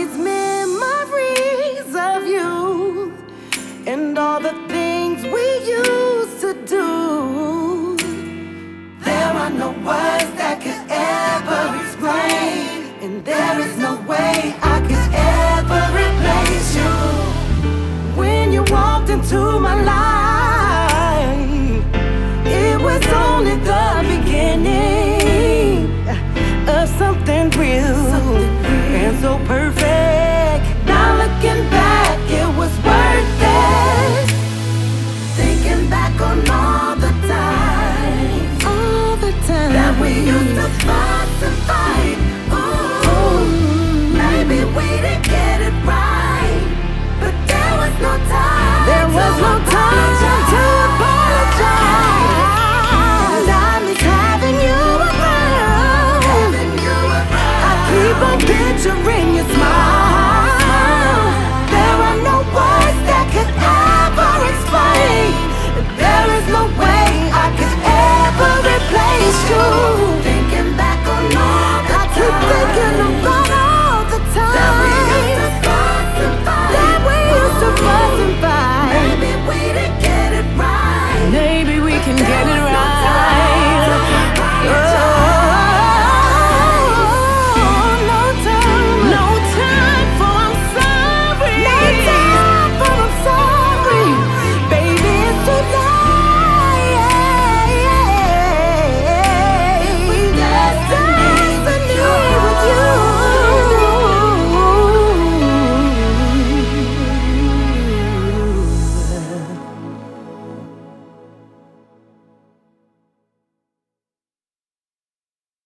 these memories of you and all the things we used to do. There are no words that could ever explain, and there is no way I could ever replace you. When you walked into my life, it was only the beginning of something real and so perfect.